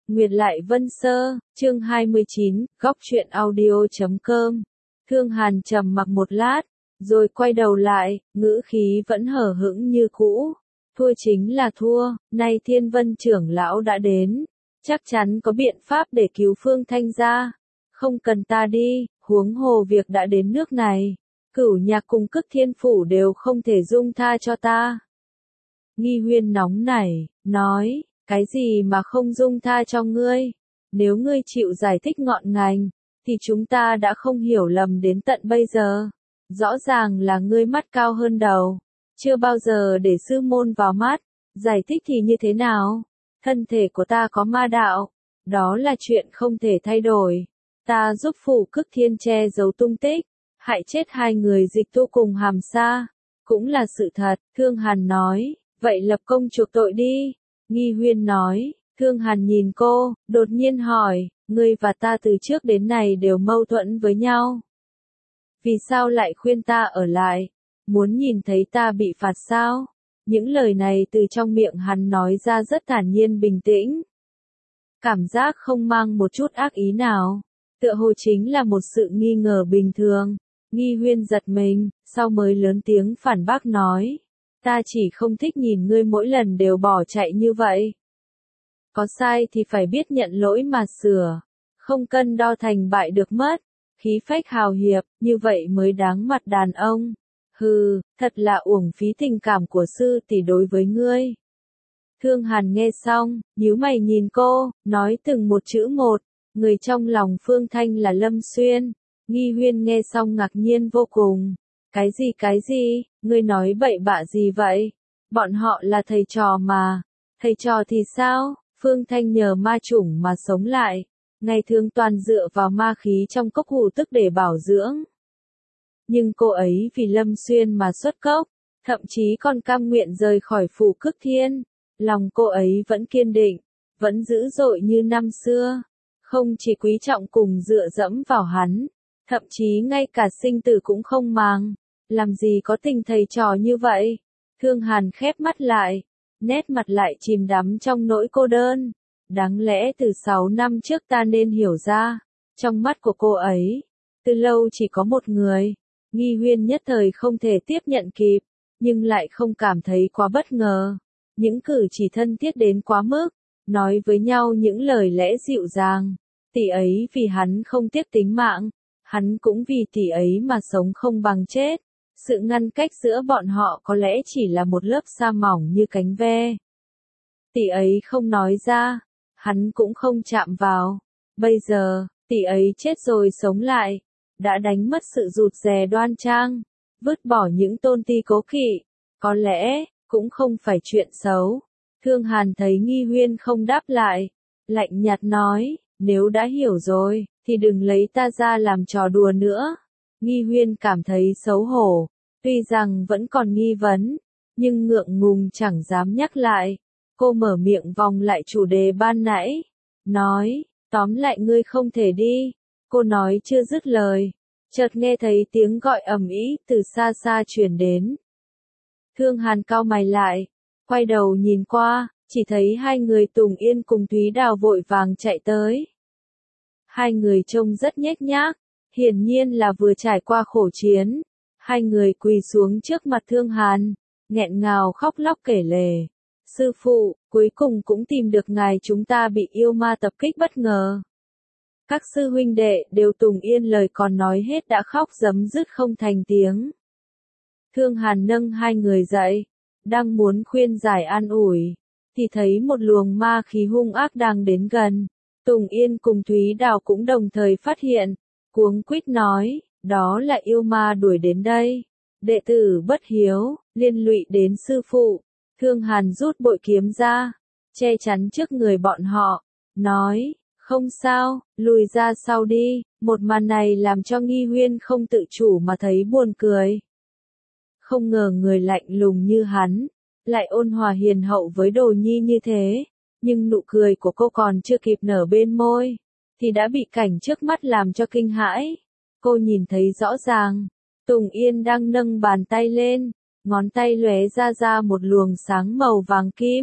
Nguyệt Lại Vân Sơ, chương 29, góc truyện audio.com. Thương Hàn trầm mặc một lát, rồi quay đầu lại, ngữ khí vẫn hờ hững như cũ. Thua chính là thua, nay Thiên Vân trưởng lão đã đến, chắc chắn có biện pháp để cứu Phương Thanh gia. Không cần ta đi, huống hồ việc đã đến nước này, Cửu Nhạc cùng Cức Thiên Phủ đều không thể dung tha cho ta. Nghi Huyên nóng nảy, nói, cái gì mà không dung tha cho ngươi? Nếu ngươi chịu giải thích ngọn ngành, thì chúng ta đã không hiểu lầm đến tận bây giờ. Rõ ràng là ngươi mắt cao hơn đầu, chưa bao giờ để sư môn vào mắt, giải thích thì như thế nào? Thân thể của ta có ma đạo, đó là chuyện không thể thay đổi. Ta giúp Phủ Cức Thiên che giấu tung tích, hại chết 2 người Dịch Tu cùng Hàm Sa, cũng là sự thật. Thương Hàn nói, vậy lập công chuộc tội đi. Nghi Huyên nói, Thương Hàn nhìn cô, đột nhiên hỏi, ngươi và ta từ trước đến nay đều mâu thuẫn với nhau. Vì sao lại khuyên ta ở lại? Muốn nhìn thấy ta bị phạt sao? Những lời này từ trong miệng hắn nói ra rất thản nhiên bình tĩnh. Cảm giác không mang một chút ác ý nào. Tựa hồ chính là một sự nghi ngờ bình thường. Nghi Huyên giật mình, sau mới lớn tiếng phản bác nói. Ta chỉ không thích nhìn ngươi mỗi lần đều bỏ chạy như vậy. Có sai thì phải biết nhận lỗi mà sửa. Không cân đo thành bại được mất. Khí phách hào hiệp, như vậy mới đáng mặt đàn ông. Hừ, thật là uổng phí tình cảm của sư tỷ đối với ngươi. Thương Hàn nghe xong, nhíu mày nhìn cô, nói từng một chữ một. Người trong lòng Phương Thanh là Lâm Xuyên. Nghi Huyên nghe xong ngạc nhiên vô cùng. Cái gì, ngươi nói bậy bạ gì vậy? Bọn họ là thầy trò mà. Thầy trò thì sao? Phương Thanh nhờ ma chủng mà sống lại. Ngày thường toàn dựa vào ma khí trong cốc hủ tức để bảo dưỡng. Nhưng cô ấy vì Lâm Xuyên mà xuất cốc, thậm chí còn cam nguyện rời khỏi Phủ Cức Thiên. Lòng cô ấy vẫn kiên định, vẫn dữ dội như năm xưa. Không chỉ quý trọng cùng dựa dẫm vào hắn, thậm chí ngay cả sinh tử cũng không màng. Làm gì có tình thầy trò như vậy? Thương Hàn khép mắt lại, nét mặt lại chìm đắm trong nỗi cô đơn. Đáng lẽ từ 6 năm trước ta nên hiểu ra, trong mắt của cô ấy, từ lâu chỉ có một người. Nghi Huyên nhất thời không thể tiếp nhận kịp, nhưng lại không cảm thấy quá bất ngờ. Những cử chỉ thân thiết đến quá mức, nói với nhau những lời lẽ dịu dàng. Tỷ ấy vì hắn không tiếc tính mạng, hắn cũng vì tỷ ấy mà sống không bằng chết. Sự ngăn cách giữa bọn họ có lẽ chỉ là một lớp sa mỏng như cánh ve. Tỷ ấy không nói ra, hắn cũng không chạm vào. Bây giờ, tỷ ấy chết rồi sống lại, đã đánh mất sự rụt rè đoan trang, vứt bỏ những tôn ti cố kỵ, có lẽ, cũng không phải chuyện xấu. Thương Hàn thấy Nghi Huyên không đáp lại, lạnh nhạt nói, nếu đã hiểu rồi, thì đừng lấy ta ra làm trò đùa nữa. Nghi Huyên cảm thấy xấu hổ, tuy rằng vẫn còn nghi vấn, nhưng ngượng ngùng chẳng dám nhắc lại. Cô mở miệng vòng lại chủ đề ban nãy, nói, tóm lại ngươi không thể đi. Cô nói chưa dứt lời, chợt nghe thấy tiếng gọi ầm ĩ từ xa xa truyền đến. Thương Hàn cau mày lại, quay đầu nhìn qua, chỉ thấy 2 người Tùng Yên cùng Thúy Đào vội vàng chạy tới. 2 người trông rất nhếch nhác, hiển nhiên là vừa trải qua khổ chiến. 2 người quỳ xuống trước mặt Thương Hàn, nghẹn ngào khóc lóc kể lể. Sư phụ, cuối cùng cũng tìm được ngài, chúng ta bị yêu ma tập kích bất ngờ. Các sư huynh đệ đều Tùng Yên lời còn nói hết đã khóc rấm rứt không thành tiếng. Thương Hàn nâng 2 người dậy, đang muốn khuyên giải an ủi, thì thấy một luồng ma khí hung ác đang đến gần. Tùng Yên cùng Thúy Đào cũng đồng thời phát hiện, cuống quýt nói, đó là yêu ma đuổi đến đây. Đệ tử bất hiếu, liên lụy đến sư phụ. Thương Hàn rút bội kiếm ra, che chắn trước người bọn họ, nói, không sao, lùi ra sau đi. Một màn này làm cho Nghi Huyên không tự chủ mà thấy buồn cười. Không ngờ người lạnh lùng như hắn, lại ôn hòa hiền hậu với Đồ Nhi như thế, nhưng nụ cười của cô còn chưa kịp nở bên môi, thì đã bị cảnh trước mắt làm cho kinh hãi. Cô nhìn thấy rõ ràng, Tùng Yên đang nâng bàn tay lên, ngón tay lóe ra một luồng sáng màu vàng kim,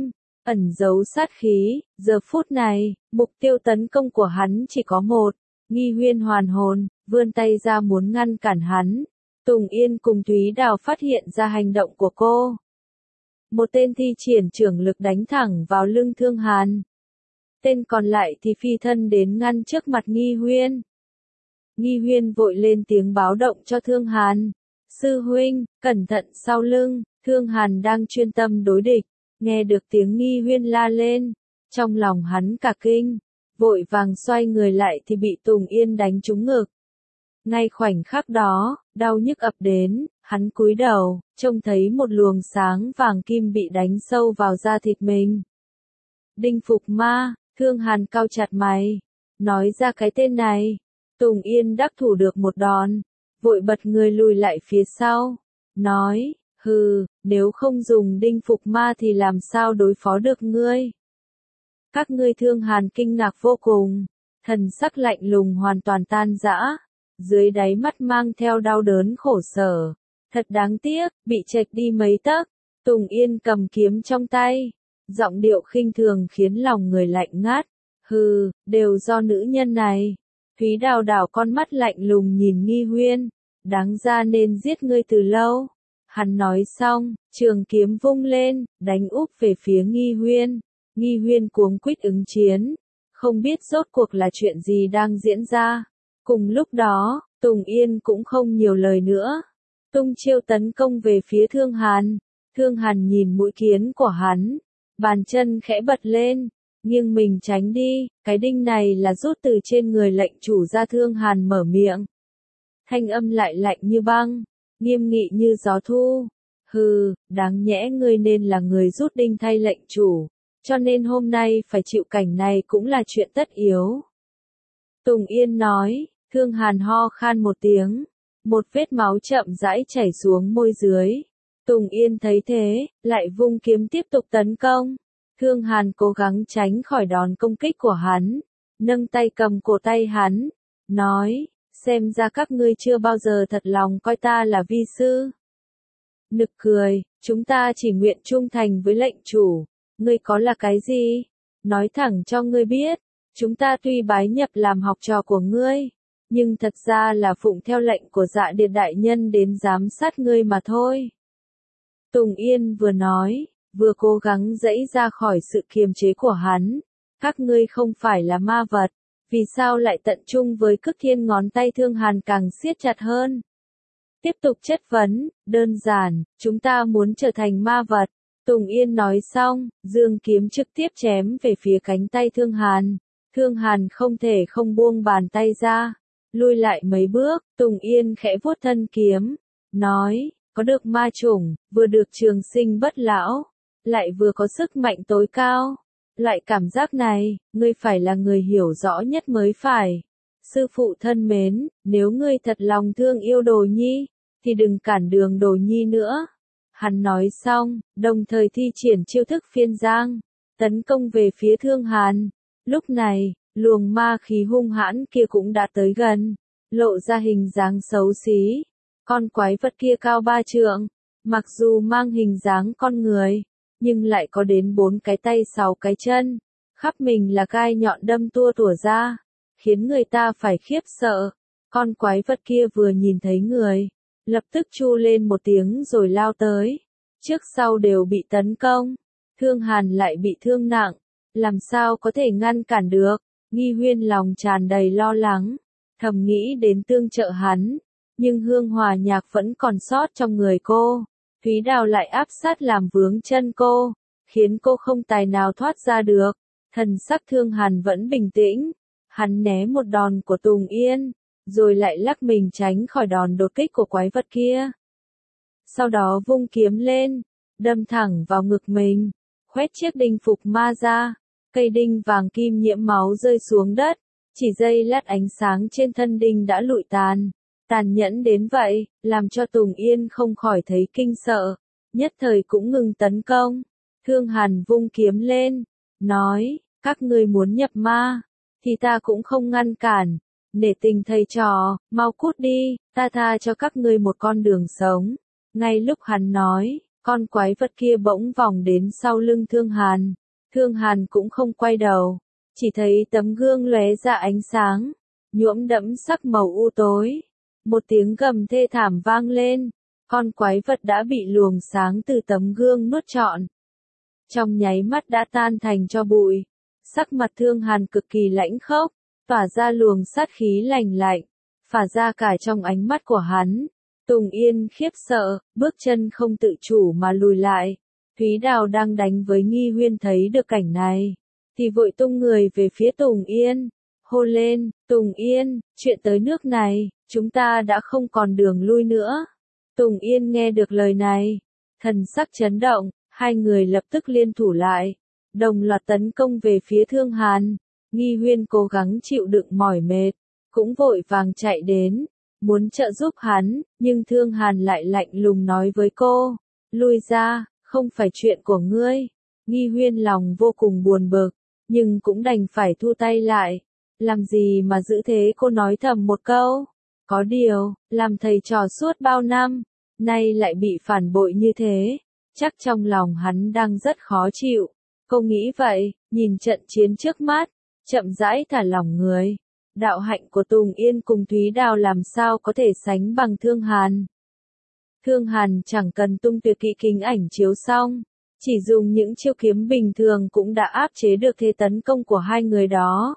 ẩn giấu sát khí, giờ phút này, mục tiêu tấn công của hắn chỉ có một. Nghi Huyên hoàn hồn, vươn tay ra muốn ngăn cản hắn. Tùng Yên cùng Thúy Đào phát hiện ra hành động của cô. Một tên thi triển trưởng lực đánh thẳng vào lưng Thương Hàn. Tên còn lại thì phi thân đến ngăn trước mặt Nghi Huyên. Nghi Huyên vội lên tiếng báo động cho Thương Hàn. Sư huynh, cẩn thận sau lưng, Thương Hàn đang chuyên tâm đối địch. Nghe được tiếng Nghi Huyên la lên. Trong lòng hắn cả kinh. Vội vàng xoay người lại thì bị Tùng Yên đánh trúng ngực. Ngay khoảnh khắc đó, đau nhức ập đến, hắn cúi đầu, trông thấy một luồng sáng vàng kim bị đánh sâu vào da thịt mình. Đinh Phục Ma, Thương Hàn cau chặt mày, nói ra cái tên này. Tùng Yên đắc thủ được một đòn, vội bật người lùi lại phía sau, nói, hừ, nếu không dùng Đinh Phục Ma thì làm sao đối phó được ngươi. Các ngươi. Thương Hàn kinh ngạc vô cùng, thần sắc lạnh lùng hoàn toàn tan rã, dưới đáy mắt mang theo đau đớn khổ sở. Thật đáng tiếc, bị chệch đi mấy tấc. Tùng Yên cầm kiếm trong tay, giọng điệu khinh thường khiến lòng người lạnh ngắt. Hừ, đều do nữ nhân này. Thúy Đào đảo con mắt lạnh lùng nhìn Nghi Huyên, đáng ra nên giết ngươi từ lâu. Hắn nói xong, trường kiếm vung lên, đánh úp về phía Nghi Huyên. Nghi Huyên cuống quýt ứng chiến, không biết rốt cuộc là chuyện gì đang diễn ra. Cùng lúc đó, Tùng Yên cũng không nhiều lời nữa, tung chiêu tấn công về phía Thương Hàn. Thương Hàn nhìn mũi kiếm của hắn, bàn chân khẽ bật lên, nghiêng mình tránh đi, cái đinh này là rút từ trên người lệnh chủ ra. Thương Hàn mở miệng, thanh âm lại lạnh như băng, nghiêm nghị như gió thu. Hừ, đáng nhẽ ngươi nên là người rút đinh thay lệnh chủ, cho nên hôm nay phải chịu cảnh này cũng là chuyện tất yếu. Tùng Yên nói. Thương Hàn ho khan một tiếng, một vết máu chậm rãi chảy xuống môi dưới. Tùng Yên thấy thế, lại vung kiếm tiếp tục tấn công. Thương Hàn cố gắng tránh khỏi đòn công kích của hắn, nâng tay cầm cổ tay hắn, nói, xem ra các ngươi chưa bao giờ thật lòng coi ta là vi sư. Nực cười, chúng ta chỉ nguyện trung thành với lệnh chủ, ngươi có là cái gì? Nói thẳng cho ngươi biết, chúng ta tuy bái nhập làm học trò của ngươi, nhưng thật ra là phụng theo lệnh của Dạ Điệt đại nhân đến giám sát ngươi mà thôi. Tùng Yên vừa nói, vừa cố gắng giãy ra khỏi sự kiềm chế của hắn. Các ngươi không phải là ma vật, vì sao lại tận trung với Cức Thiên? Ngón tay Thương Hàn càng siết chặt hơn. Tiếp tục chất vấn, đơn giản, chúng ta muốn trở thành ma vật. Tùng Yên nói xong, giương kiếm trực tiếp chém về phía cánh tay Thương Hàn. Thương Hàn không thể không buông bàn tay ra, lui lại mấy bước. Tùng Yên khẽ vuốt thân kiếm, nói, có được ma chủng, vừa được trường sinh bất lão, lại vừa có sức mạnh tối cao. Loại cảm giác này, ngươi phải là người hiểu rõ nhất mới phải. Sư phụ thân mến, nếu ngươi thật lòng thương yêu Đồ Nhi, thì đừng cản đường Đồ Nhi nữa. Hắn nói xong, đồng thời thi triển chiêu thức phiên giang, tấn công về phía Thương Hàn. Lúc này, luồng ma khí hung hãn kia cũng đã tới gần, lộ ra hình dáng xấu xí. Con quái vật kia cao 3 trượng, mặc dù mang hình dáng con người, nhưng lại có đến 4 cái tay 6 cái chân, khắp mình là gai nhọn đâm tua tủa ra, khiến người ta phải khiếp sợ. Con quái vật kia vừa nhìn thấy người, lập tức chu lên một tiếng rồi lao tới, trước sau đều bị tấn công. Thương Hàn lại bị thương nặng, làm sao có thể ngăn cản được. Nghi Huyên lòng tràn đầy lo lắng, thầm nghĩ đến tương trợ hắn, nhưng hương hòa nhạc vẫn còn sót trong người cô. Thúy Đào lại áp sát làm vướng chân cô, khiến cô không tài nào thoát ra được. Thần sắc Thương Hàn vẫn bình tĩnh, hắn né một đòn của Tùng Yên, rồi lại lắc mình tránh khỏi đòn đột kích của quái vật kia. Sau đó vung kiếm lên, đâm thẳng vào ngực mình, khoét chiếc đinh phục ma ra. Cây đinh vàng kim nhiễm máu rơi xuống đất, chỉ giây lát ánh sáng trên thân đinh đã lụi tàn. Tàn nhẫn đến vậy, làm cho Tùng Yên không khỏi thấy kinh sợ, nhất thời cũng ngừng tấn công. Thương Hàn vung kiếm lên, nói, các ngươi muốn nhập ma, thì ta cũng không ngăn cản, nể tình thầy trò, mau cút đi, ta tha cho các ngươi một con đường sống. Ngay lúc hắn nói, con quái vật kia bỗng vòng đến sau lưng Thương Hàn, Thương Hàn cũng không quay đầu, chỉ thấy tấm gương lóe ra ánh sáng, nhuộm đẫm sắc màu u tối. Một tiếng gầm thê thảm vang lên, con quái vật đã bị luồng sáng từ tấm gương nuốt trọn. Trong nháy mắt đã tan thành tro bụi, sắc mặt Thương Hàn cực kỳ lãnh khốc, tỏa ra luồng sát khí lạnh lạnh, phả ra cả trong ánh mắt của hắn. Tùng Yên khiếp sợ, bước chân không tự chủ mà lùi lại. Thúy Đào đang đánh với Nghi Huyên thấy được cảnh này, thì vội tung người về phía Tùng Yên, hô lên, Tùng Yên, chuyện tới nước này, chúng ta đã không còn đường lui nữa. Tùng Yên nghe được lời này, thần sắc chấn động, hai người lập tức liên thủ lại, đồng loạt tấn công về phía Thương Hàn. Nghi Huyên cố gắng chịu đựng mỏi mệt, cũng vội vàng chạy đến, muốn trợ giúp hắn, nhưng Thương Hàn lại lạnh lùng nói với cô, lui ra, không phải chuyện của ngươi. Nghi Huyên lòng vô cùng buồn bực, nhưng cũng đành phải thu tay lại. Làm gì mà giữ thế, cô nói thầm một câu. Có điều, làm thầy trò suốt bao năm, nay lại bị phản bội như thế, chắc trong lòng hắn đang rất khó chịu. Cô nghĩ vậy, nhìn trận chiến trước mắt, chậm rãi thả lỏng người. Đạo hạnh của Tùng Yên cùng Thúy Đào làm sao có thể sánh bằng Thương Hàn. Thương Hàn chẳng cần tung tuyệt kỹ kính ảnh chiếu xong, chỉ dùng những chiêu kiếm bình thường cũng đã áp chế được thế tấn công của hai người đó.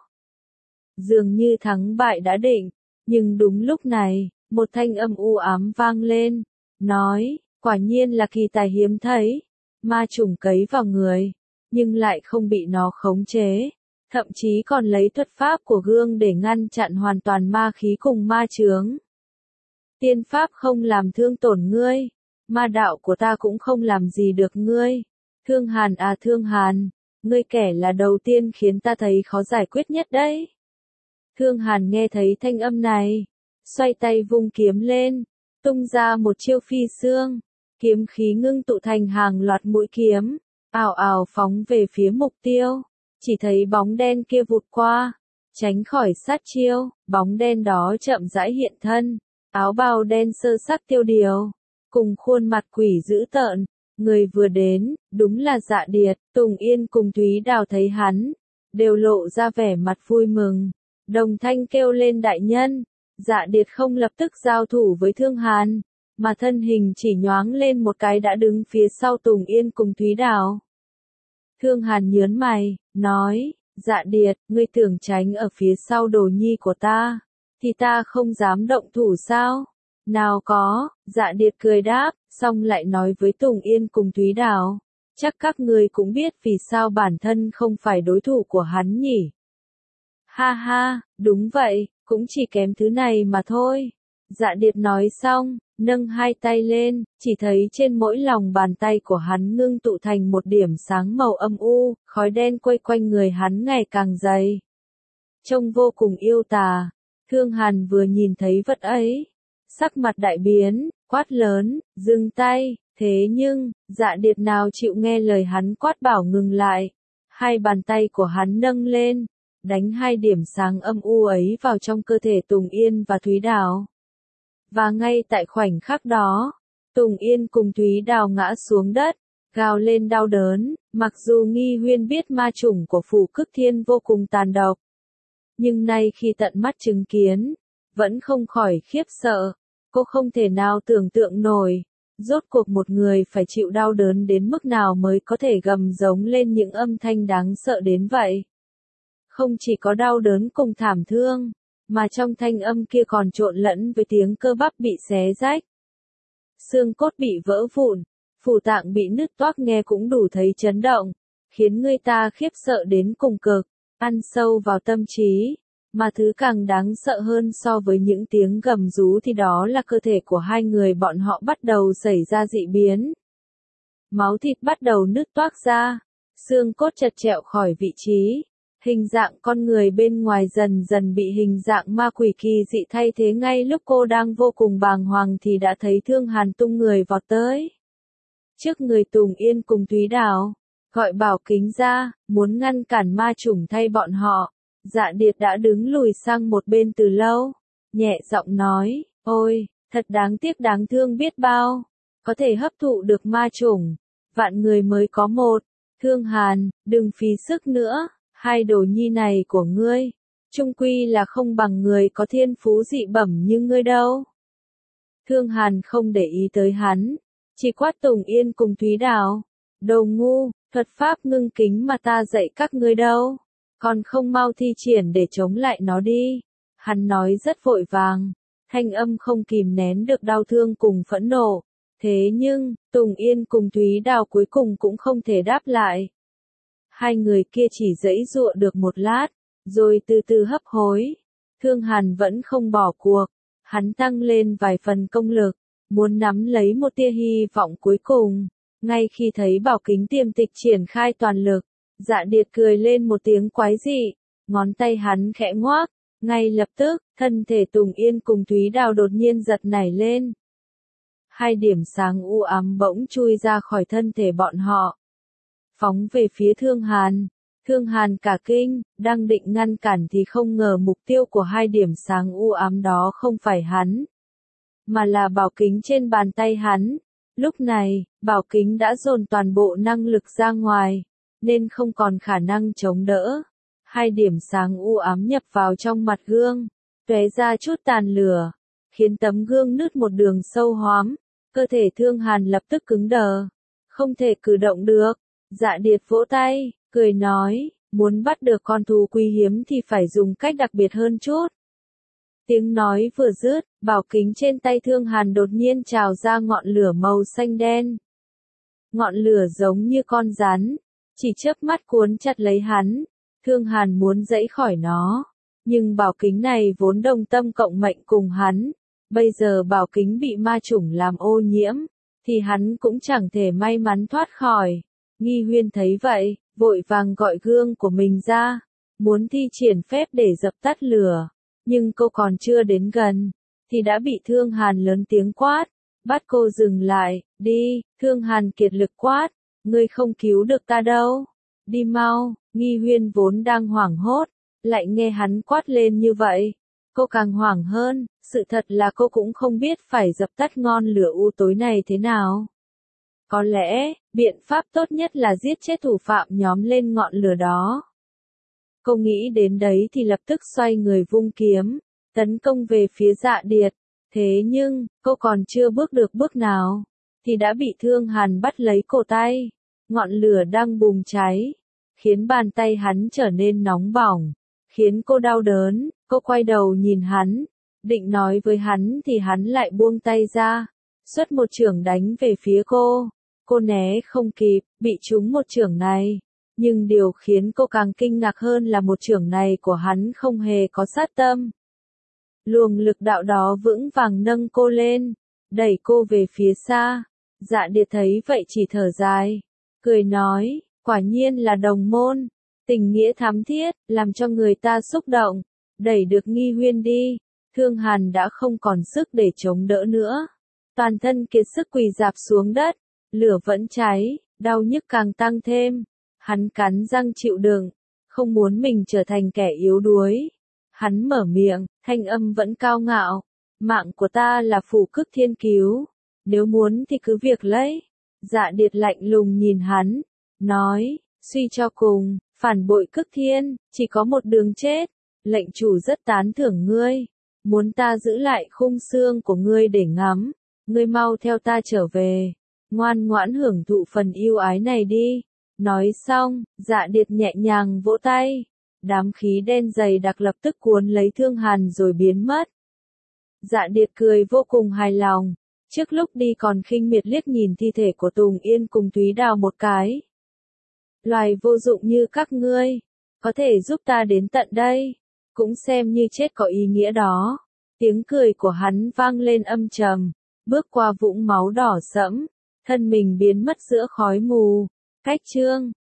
Dường như thắng bại đã định, nhưng đúng lúc này, một thanh âm u ám vang lên, nói, quả nhiên là kỳ tài hiếm thấy, ma trùng cấy vào người, nhưng lại không bị nó khống chế, thậm chí còn lấy thuật pháp của gương để ngăn chặn hoàn toàn ma khí cùng ma chướng. Tiên pháp không làm thương tổn ngươi, ma đạo của ta cũng không làm gì được ngươi. Thương Hàn à Thương Hàn, ngươi kẻ là đầu tiên khiến ta thấy khó giải quyết nhất đấy. Thương Hàn nghe thấy thanh âm này, xoay tay vung kiếm lên, tung ra một chiêu phi xương, kiếm khí ngưng tụ thành hàng loạt mũi kiếm, ào ào phóng về phía mục tiêu. Chỉ thấy bóng đen kia vụt qua, tránh khỏi sát chiêu, bóng đen đó chậm rãi hiện thân, áo bào đen sơ sắc tiêu điều, cùng khuôn mặt quỷ dữ tợn. Người vừa đến, đúng là Dạ Điệt. Tùng Yên cùng Thúy Đào thấy hắn, đều lộ ra vẻ mặt vui mừng, đồng thanh kêu lên đại nhân. Dạ Điệt không lập tức giao thủ với Thương Hàn, mà thân hình chỉ nhoáng lên một cái đã đứng phía sau Tùng Yên cùng Thúy Đào. Thương Hàn nhớn mày, nói, Dạ Điệt, ngươi tưởng tránh ở phía sau đồ nhi của ta, thì ta không dám động thủ sao? Nào có, Dạ Điệt cười đáp, xong lại nói với Tùng Yên cùng Thúy Đào, chắc các ngươi cũng biết vì sao bản thân không phải đối thủ của hắn nhỉ? Ha ha, đúng vậy, cũng chỉ kém thứ này mà thôi. Dạ Điệt nói xong, nâng hai tay lên, chỉ thấy trên mỗi lòng bàn tay của hắn ngưng tụ thành một điểm sáng màu âm u, khói đen quay quanh người hắn ngày càng dày. Trông vô cùng yêu tà. Thương Hàn vừa nhìn thấy vật ấy, sắc mặt đại biến, quát lớn, dừng tay. Thế nhưng, Dạ Điệt nào chịu nghe lời hắn quát bảo ngừng lại. Hai bàn tay của hắn nâng lên, đánh hai điểm sáng âm u ấy vào trong cơ thể Tùng Yên và Thúy Đào. Và ngay tại khoảnh khắc đó, Tùng Yên cùng Thúy Đào ngã xuống đất, gào lên đau đớn. Mặc dù Nghi Huyên biết ma chủng của Phù Cức Thiên vô cùng tàn độc, nhưng nay khi tận mắt chứng kiến, vẫn không khỏi khiếp sợ. Cô không thể nào tưởng tượng nổi, rốt cuộc một người phải chịu đau đớn đến mức nào mới có thể gầm giống lên những âm thanh đáng sợ đến vậy. Không chỉ có đau đớn cùng thảm thương, mà trong thanh âm kia còn trộn lẫn với tiếng cơ bắp bị xé rách, xương cốt bị vỡ vụn, phủ tạng bị nứt toác, nghe cũng đủ thấy chấn động, khiến người ta khiếp sợ đến cùng cực, ăn sâu vào tâm trí. Mà thứ càng đáng sợ hơn so với những tiếng gầm rú thì đó là cơ thể của hai người bọn họ bắt đầu xảy ra dị biến. Máu thịt bắt đầu nứt toác ra, xương cốt chật trẹo khỏi vị trí. Hình dạng con người bên ngoài dần dần bị hình dạng ma quỷ kỳ dị thay thế. Ngay lúc cô đang vô cùng bàng hoàng thì đã thấy Thương Hàn tung người vọt tới trước người Tùng Yên cùng Thúy Đào, gọi Bảo Kính ra, muốn ngăn cản ma chủng thay bọn họ. Dạ Điệt đã đứng lùi sang một bên từ lâu, nhẹ giọng nói, ôi, thật đáng tiếc, đáng thương biết bao, có thể hấp thụ được ma chủng, vạn người mới có một. Thương Hàn, đừng phí sức nữa, hai đồ nhi này của ngươi, chung quy là không bằng người có thiên phú dị bẩm như ngươi đâu. Thương Hàn không để ý tới hắn, chỉ quát Tùng Yên cùng Thúy Đào. Đồ ngu, thuật pháp ngưng kính mà ta dạy các ngươi đâu, còn không mau thi triển để chống lại nó đi. Hắn nói rất vội vàng, thanh âm không kìm nén được đau thương cùng phẫn nộ. Thế nhưng, Tùng Yên cùng Thúy Đào cuối cùng cũng không thể đáp lại. Hai người kia chỉ giãy giụa được một lát, rồi từ từ hấp hối. Thương Hàn vẫn không bỏ cuộc, hắn tăng lên vài phần công lực, muốn nắm lấy một tia hy vọng cuối cùng. Ngay khi thấy Bảo Kính Tiềm Tịch triển khai toàn lực, Dạ Điệt cười lên một tiếng quái dị, ngón tay hắn khẽ ngoác, ngay lập tức, thân thể Tùng Yên cùng Thúy Đào đột nhiên giật nảy lên. Hai điểm sáng u ám bỗng chui ra khỏi thân thể bọn họ, phóng về phía Thương Hàn. Thương Hàn cả kinh, đang định ngăn cản thì không ngờ mục tiêu của hai điểm sáng u ám đó không phải hắn, mà là bảo kính trên bàn tay hắn. Lúc này, bảo kính đã dồn toàn bộ năng lực ra ngoài, nên không còn khả năng chống đỡ. Hai điểm sáng u ám nhập vào trong mặt gương, tóe ra chút tàn lửa, khiến tấm gương nứt một đường sâu hoắm. Cơ thể Thương Hàn lập tức cứng đờ, không thể cử động được. Dạ Điệt vỗ tay, cười nói, muốn bắt được con thú quý hiếm thì phải dùng cách đặc biệt hơn chút. Tiếng nói vừa dứt, bảo kính trên tay Thương Hàn đột nhiên trào ra ngọn lửa màu xanh đen. Ngọn lửa giống như con rắn, chỉ chớp mắt cuốn chặt lấy hắn. Thương Hàn muốn giãy khỏi nó, nhưng bảo kính này vốn đồng tâm cộng mệnh cùng hắn. Bây giờ bảo kính bị ma chủng làm ô nhiễm, thì hắn cũng chẳng thể may mắn thoát khỏi. Nghi Huyên thấy vậy, vội vàng gọi gương của mình ra, muốn thi triển phép để dập tắt lửa. Nhưng cô còn chưa đến gần, thì đã bị Thương Hàn lớn tiếng quát, bắt cô dừng lại, đi. Thương Hàn kiệt lực quát, ngươi không cứu được ta đâu, đi mau. Nghi Huyên vốn đang hoảng hốt, lại nghe hắn quát lên như vậy, cô càng hoảng hơn. Sự thật là cô cũng không biết phải dập tắt ngọn lửa u tối này thế nào. Có lẽ, biện pháp tốt nhất là giết chết thủ phạm nhóm lên ngọn lửa đó. Cô nghĩ đến đấy thì lập tức xoay người vung kiếm, tấn công về phía Dạ Điệt. Thế nhưng, cô còn chưa bước được bước nào, thì đã bị Thương Hàn bắt lấy cổ tay. Ngọn lửa đang bùng cháy, khiến bàn tay hắn trở nên nóng bỏng, khiến cô đau đớn. Cô quay đầu nhìn hắn, định nói với hắn thì hắn lại buông tay ra, xuất một chưởng đánh về phía cô. Cô né không kịp, bị trúng một chưởng này. Nhưng điều khiến cô càng kinh ngạc hơn là một chưởng này của hắn không hề có sát tâm. Luồng lực đạo đó vững vàng nâng cô lên, đẩy cô về phía xa. Dạ Điệt thấy vậy chỉ thở dài, cười nói, quả nhiên là đồng môn, tình nghĩa thắm thiết, làm cho người ta xúc động. Đẩy được Nghi Huyên đi, Thương Hàn đã không còn sức để chống đỡ nữa. Toàn thân kiệt sức quỳ rạp xuống đất, lửa vẫn cháy, đau nhức càng tăng thêm. Hắn cắn răng chịu đựng, không muốn mình trở thành kẻ yếu đuối. Hắn mở miệng, thanh âm vẫn cao ngạo, mạng của ta là phù cức thiên cứu, nếu muốn thì cứ việc lấy. Dạ Điệt lạnh lùng nhìn hắn, nói, suy cho cùng, phản bội cức thiên, chỉ có một đường chết. Lệnh chủ rất tán thưởng ngươi, muốn ta giữ lại khung xương của ngươi để ngắm, ngươi mau theo ta trở về, ngoan ngoãn hưởng thụ phần yêu ái này đi. Nói xong, Dạ Điệt nhẹ nhàng vỗ tay, đám khí đen dày đặc lập tức cuốn lấy Thương Hàn rồi biến mất. Dạ Điệt cười vô cùng hài lòng, trước lúc đi còn khinh miệt liếc nhìn thi thể của Tùng Yên cùng Thúy Đào một cái. Loài vô dụng như các ngươi, có thể giúp ta đến tận đây, cũng xem như chết có ý nghĩa đó. Tiếng cười của hắn vang lên âm trầm, bước qua vũng máu đỏ sẫm, thân mình biến mất giữa khói mù. Cách chương